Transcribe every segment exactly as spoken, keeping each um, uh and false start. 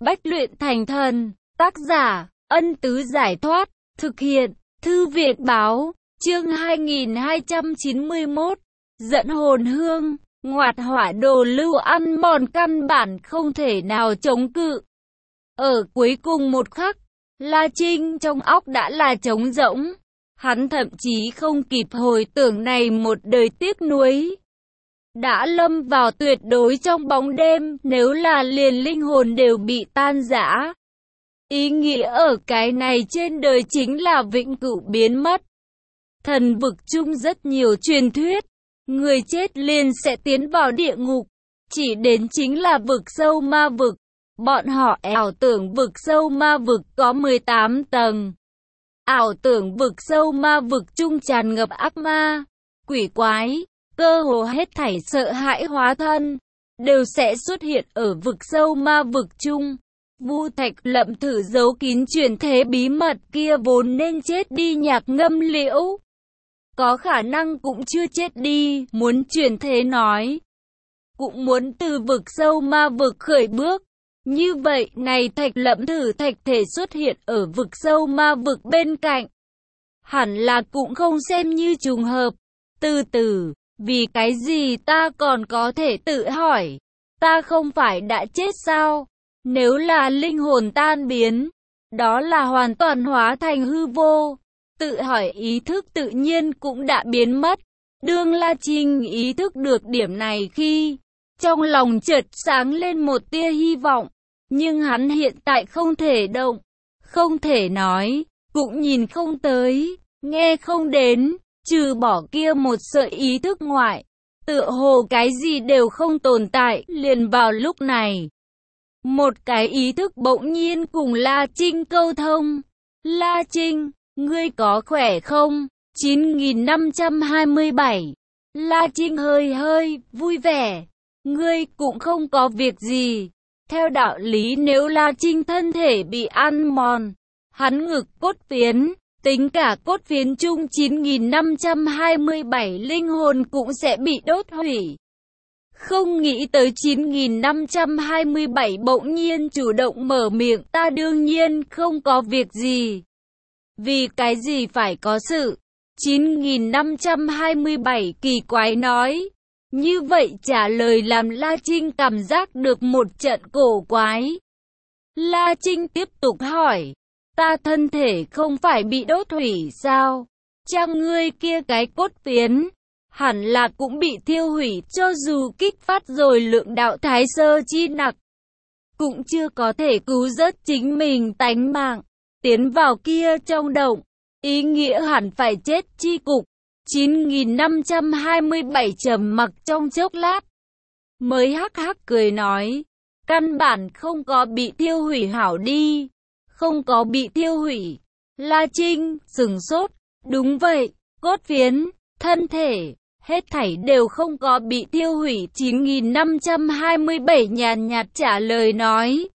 Bách luyện thành thần. Tác giả, Ân Tứ Giải Thoát. Thực hiện, Thư Việt Báo. Chương hai nghìn hai trăm chín mươi mốt. Dẫn hồn hương. Ngoạt hỏa đồ lưu ăn mòn căn bản không thể nào chống cự. Ở cuối cùng một khắc, La Trinh trong óc đã là trống rỗng. Hắn thậm chí không kịp hồi tưởng này một đời tiếc nuối. Đã lâm vào tuyệt đối trong bóng đêm, nếu là liền linh hồn đều bị tan rã. Ý nghĩa ở cái này trên đời chính là vĩnh cửu biến mất. Thần vực chung rất nhiều truyền thuyết, người chết liền sẽ tiến vào địa ngục, chỉ đến chính là vực sâu ma vực. Bọn họ ảo tưởng vực sâu ma vực có mười tám tầng. Ảo tưởng vực sâu ma vực chung tràn ngập ác ma, quỷ quái, cơ hồ hết thảy sợ hãi hóa thân, đều sẽ xuất hiện ở vực sâu ma vực chung. Vu Thạch Lậm thử giấu kín chuyển thế bí mật kia vốn nên chết đi Nhạc Ngâm Liễu. Có khả năng cũng chưa chết đi, muốn chuyển thế nói. Cũng muốn từ vực sâu ma vực khởi bước. Như vậy, này Thạch Lậm thử thạch thể xuất hiện ở vực sâu ma vực bên cạnh. Hẳn là cũng không xem như trùng hợp. Từ từ, vì cái gì ta còn có thể tự hỏi, ta không phải đã chết sao? Nếu là linh hồn tan biến, đó là hoàn toàn hóa thành hư vô. Tự hỏi ý thức tự nhiên cũng đã biến mất. Đương La Trinh ý thức được điểm này khi trong lòng chợt sáng lên một tia hy vọng. Nhưng hắn hiện tại không thể động, không thể nói, cũng nhìn không tới, nghe không đến, trừ bỏ kia một sợi ý thức ngoại. Tựa hồ cái gì đều không tồn tại. Liền vào lúc này, một cái ý thức bỗng nhiên cùng La Trinh câu thông. La Trinh, ngươi có khỏe không? chín nghìn năm trăm hai mươi bảy. La Trinh hơi hơi vui vẻ. Ngươi cũng không có việc gì. Theo đạo lý nếu La Trinh thân thể bị ăn mòn, hắn ngực cốt phiến, tính cả cốt phiến chung chín nghìn năm trăm hai mươi bảy linh hồn cũng sẽ bị đốt hủy. Không nghĩ tới chín nghìn năm trăm hai mươi bảy bỗng nhiên chủ động mở miệng, ta đương nhiên không có việc gì. Vì cái gì phải có sự? chín nghìn năm trăm hai mươi bảy kỳ quái nói. Như vậy trả lời làm La Trinh cảm giác được một trận cổ quái. La Trinh tiếp tục hỏi, ta thân thể không phải bị đốt hủy sao? Chăng ngươi kia cái cốt phiến, hẳn là cũng bị thiêu hủy, cho dù kích phát rồi lượng đạo thái sơ chi nặc, cũng chưa có thể cứu vớt chính mình tánh mạng. Tiến vào kia trong động, ý nghĩa hẳn phải chết chi cục. chín nghìn năm trăm hai mươi bảy trầm mặc trong chốc lát, mới hắc hắc cười nói, căn bản không có bị tiêu hủy hảo đi, không có bị tiêu hủy. La Trinh sừng sốt, đúng vậy, cốt phiến, thân thể, hết thảy đều không có bị tiêu hủy. chín nghìn năm trăm hai mươi bảy nhàn nhạt trả lời nói.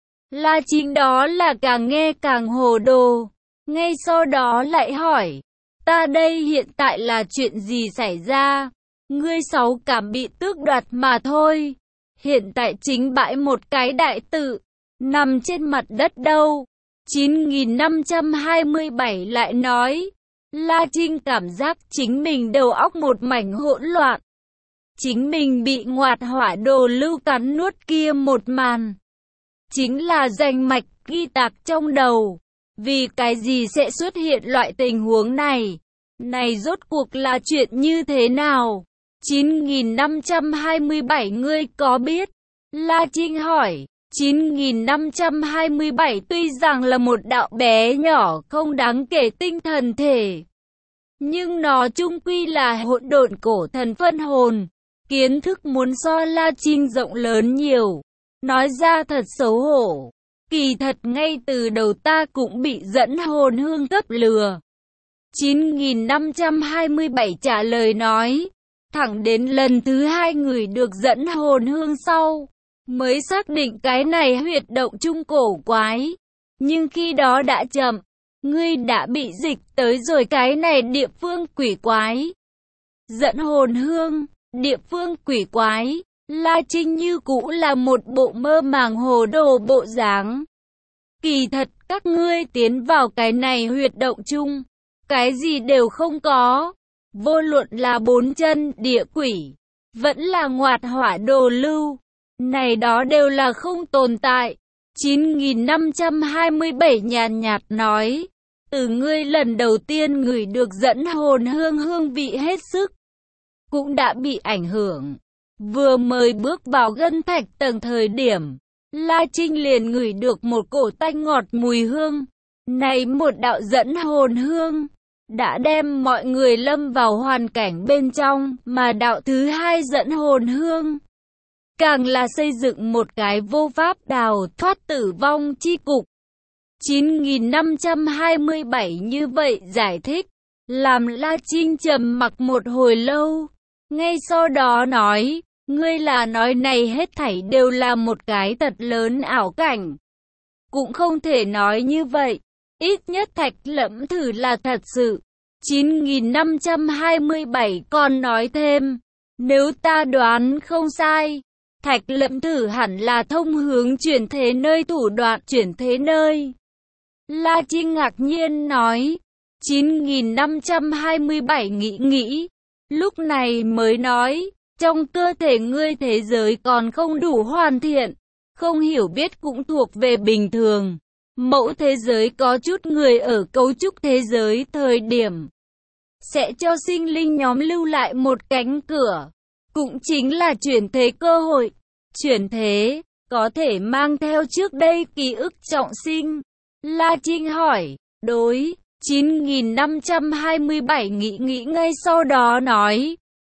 La Trinh đó là càng nghe càng hồ đồ, ngay sau đó lại hỏi, ta đây hiện tại là chuyện gì xảy ra? Ngươi sáu cảm bị tước đoạt mà thôi. Hiện tại chính bãi một cái đại tự, nằm trên mặt đất đâu. chín nghìn năm trăm hai mươi bảy lại nói. La Trinh cảm giác chính mình đầu óc một mảnh hỗn loạn. Chính mình bị ngoạt hỏa đồ lưu cắn nuốt kia một màn, chính là rành mạch ghi tạc trong đầu. Vì cái gì sẽ xuất hiện loại tình huống này? Này rốt cuộc là chuyện như thế nào? chín nghìn năm trăm hai mươi bảy ngươi có biết? La Trinh hỏi. chín nghìn năm trăm hai mươi bảy tuy rằng là một đạo bé nhỏ không đáng kể tinh thần thể, nhưng nó chung quy là hỗn độn cổ thần phân hồn. Kiến thức muốn so La Trinh rộng lớn nhiều. Nói ra thật xấu hổ. Kỳ thật ngay từ đầu ta cũng bị dẫn hồn hương cấp lừa. chín nghìn năm trăm hai mươi bảy trả lời nói. Thẳng đến lần thứ hai người được dẫn hồn hương sau, mới xác định cái này huyệt động trung cổ quái. Nhưng khi đó đã chậm, ngươi đã bị dịch tới rồi cái này địa phương quỷ quái. Dẫn hồn hương, địa phương quỷ quái. La Trinh như cũ là một bộ mơ màng hồ đồ bộ dáng. Kỳ thật các ngươi tiến vào cái này huyệt động chung, cái gì đều không có. Vô luận là bốn chân địa quỷ, vẫn là ngoạt hỏa đồ lưu, này đó đều là không tồn tại. chín nghìn năm trăm hai mươi bảy nhàn nhạt nói, từ ngươi lần đầu tiên ngửi được dẫn hồn hương hương vị hết sức, cũng đã bị ảnh hưởng. Vừa mới bước vào ngân thạch tầng thời điểm, La Trinh liền ngửi được một cổ tanh ngọt mùi hương. Này một đạo dẫn hồn hương, đã đem mọi người lâm vào hoàn cảnh bên trong, mà đạo thứ hai dẫn hồn hương, càng là xây dựng một cái vô pháp đào thoát tử vong chi cục. chín nghìn năm trăm hai mươi bảy như vậy giải thích, làm La Trinh trầm mặc một hồi lâu, ngay sau đó nói, ngươi là nói này hết thảy đều là một cái thật lớn ảo cảnh. Cũng không thể nói như vậy, ít nhất Thạch Lẫm Thử là thật sự. chín nghìn năm trăm hai mươi bảy còn nói thêm, nếu ta đoán không sai, Thạch Lẫm Thử hẳn là thông hướng chuyển thế nơi thủ đoạn chuyển thế nơi. La Trinh ngạc nhiên nói, chín nghìn năm trăm hai mươi bảy nghĩ nghĩ, lúc này mới nói, trong cơ thể ngươi thế giới còn không đủ hoàn thiện, không hiểu biết cũng thuộc về bình thường. Mẫu thế giới có chút người ở cấu trúc thế giới thời điểm sẽ cho sinh linh nhóm lưu lại một cánh cửa, cũng chính là chuyển thế cơ hội. Chuyển thế, có thể mang theo trước đây ký ức trọng sinh. La Trinh hỏi, đối, chín nghìn năm trăm hai mươi bảy nghĩ nghĩ ngay sau đó nói,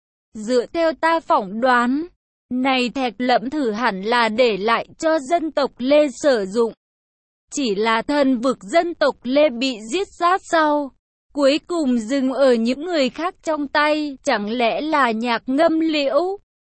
dựa theo ta phỏng đoán, này Thạch Lẫm Thử hẳn là để lại cho dân tộc Lê sử dụng. Chỉ là thần vực dân tộc Lê bị giết sát sau, cuối cùng dừng ở những người khác trong tay, chẳng lẽ là Nhạc Ngâm Liễu?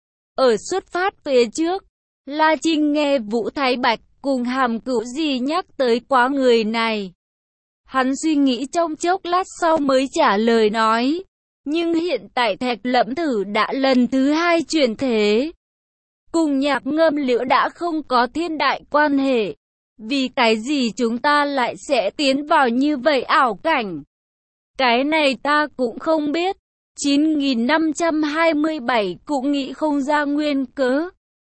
Ở xuất phát phía trước, La Trinh nghe Vũ Thái Bạch cùng Hàm Cửu Di nhắc tới quá người này. Hắn suy nghĩ trong chốc lát sau mới trả lời nói, nhưng hiện tại Thạch Lẫm Thử đã lần thứ hai chuyển thế, cùng Nhạc Ngâm Liễu đã không có thiên đại quan hệ. Vì cái gì chúng ta lại sẽ tiến vào như vậy ảo cảnh? Cái này ta cũng không biết. chín nghìn năm trăm hai mươi bảy cũng nghĩ không ra nguyên cớ.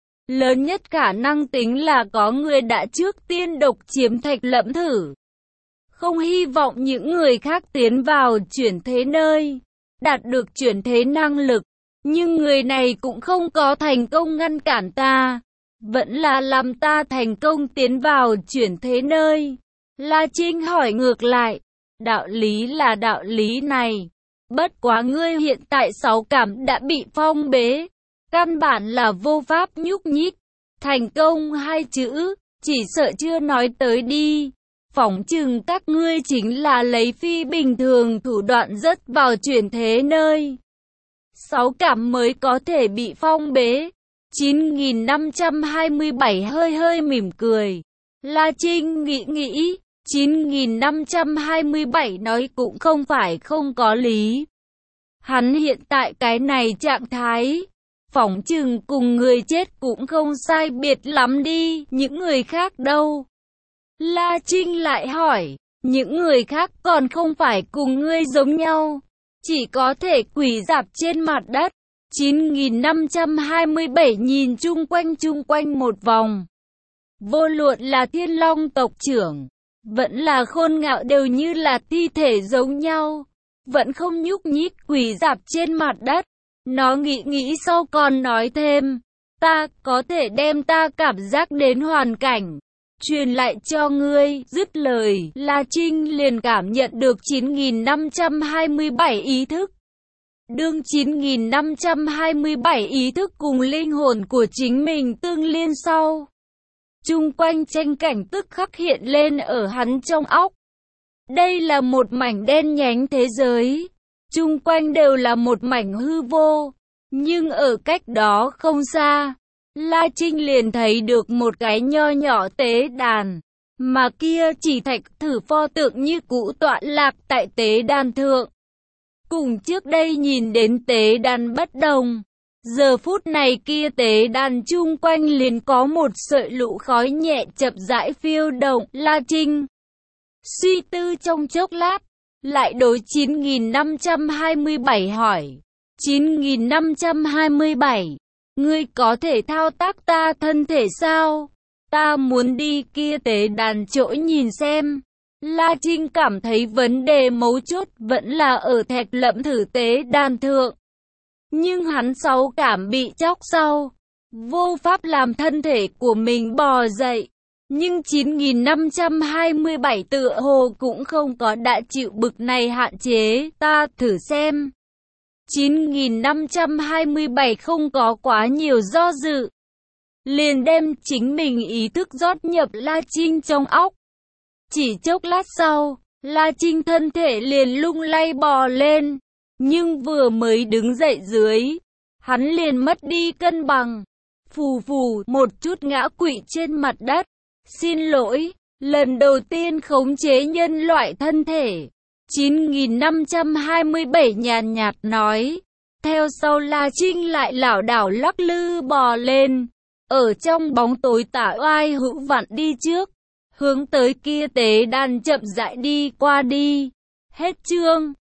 Lớn nhất khả năng tính là có người đã trước tiên độc chiếm Thạch Lẫm Thử. Không hy vọng những người khác tiến vào chuyển thế nơi, đạt được chuyển thế năng lực. Nhưng người này cũng không có thành công ngăn cản ta, vẫn là làm ta thành công tiến vào chuyển thế nơi. La Trinh hỏi ngược lại, đạo lý là đạo lý này, bất quá ngươi hiện tại sáu cảm đã bị phong bế, căn bản là vô pháp nhúc nhích. Thành công hai chữ, chỉ sợ chưa nói tới đi. Phỏng chừng các ngươi chính là lấy phi bình thường thủ đoạn rớt vào chuyển thế nơi, sáu cảm mới có thể bị phong bế. chín nghìn năm trăm hai mươi bảy hơi hơi mỉm cười. La Trinh nghĩ nghĩ, chín nghìn năm trăm hai mươi bảy nói cũng không phải không có lý. Hắn hiện tại cái này trạng thái, phỏng chừng cùng người chết cũng không sai biệt lắm đi, những người khác đâu? La Trinh lại hỏi, những người khác còn không phải cùng ngươi giống nhau, chỉ có thể quỳ dạp trên mặt đất. chín nghìn năm trăm hai mươi bảy nhìn chung quanh chung quanh một vòng. Vô luận là Thiên Long tộc trưởng, vẫn là Khôn Ngạo đều như là thi thể giống nhau, vẫn không nhúc nhích quỳ dạp trên mặt đất. Nó nghĩ nghĩ sau còn nói thêm, ta có thể đem ta cảm giác đến hoàn cảnh truyền lại cho ngươi. Dứt lời, La Trinh liền cảm nhận được chín nghìn năm trăm hai mươi bảy ý thức. Đương chín nghìn năm trăm hai mươi bảy ý thức cùng linh hồn của chính mình tương liên sau, chung quanh tranh cảnh tức khắc hiện lên ở hắn trong óc. Đây là một mảnh đen nhánh thế giới, chung quanh đều là một mảnh hư vô, nhưng ở cách đó không xa, La Trinh liền thấy được một cái nho nhỏ tế đàn, mà kia chỉ Thạch Thử pho tượng như cũ tọa lạc tại tế đàn thượng. Cùng trước đây nhìn đến tế đàn bất đồng, Giờ phút này kia tế đàn chung quanh liền có một sợi lũ khói nhẹ chậm rãi phiêu động. La Trinh suy tư trong chốc lát, lại đối chín nghìn năm trăm hai mươi bảy hỏi. chín nghìn năm trăm hai mươi bảy, ngươi có thể thao tác ta thân thể sao? Ta muốn đi kia tế đàn chỗ nhìn xem. La Trinh cảm thấy vấn đề mấu chốt vẫn là ở thạch lẫm thử tế đàn thượng. Nhưng hắn sáu cảm bị chóc sau, vô pháp làm thân thể của mình bò dậy. Nhưng chín nghìn năm trăm hai mươi bảy tựa hồ cũng không có đã chịu bực này hạn chế. Ta thử xem. chín nghìn năm trăm hai mươi bảy không có quá nhiều do dự, liền đem chính mình ý thức rót nhập La Trinh trong óc. Chỉ chốc lát sau, La Trinh thân thể liền lung lay bò lên, nhưng vừa mới đứng dậy dưới, hắn liền mất đi cân bằng, phù phù một chút ngã quỵ trên mặt đất. Xin lỗi, lần đầu tiên khống chế nhân loại thân thể. chín nghìn năm trăm hai mươi bảy nhàn nhạt nói. Theo sau La Trinh lại lảo đảo lắc lư bò lên, ở trong bóng tối tả oai hữu vặn đi trước, hướng tới kia tế đàn chậm rãi đi qua đi. Hết chương.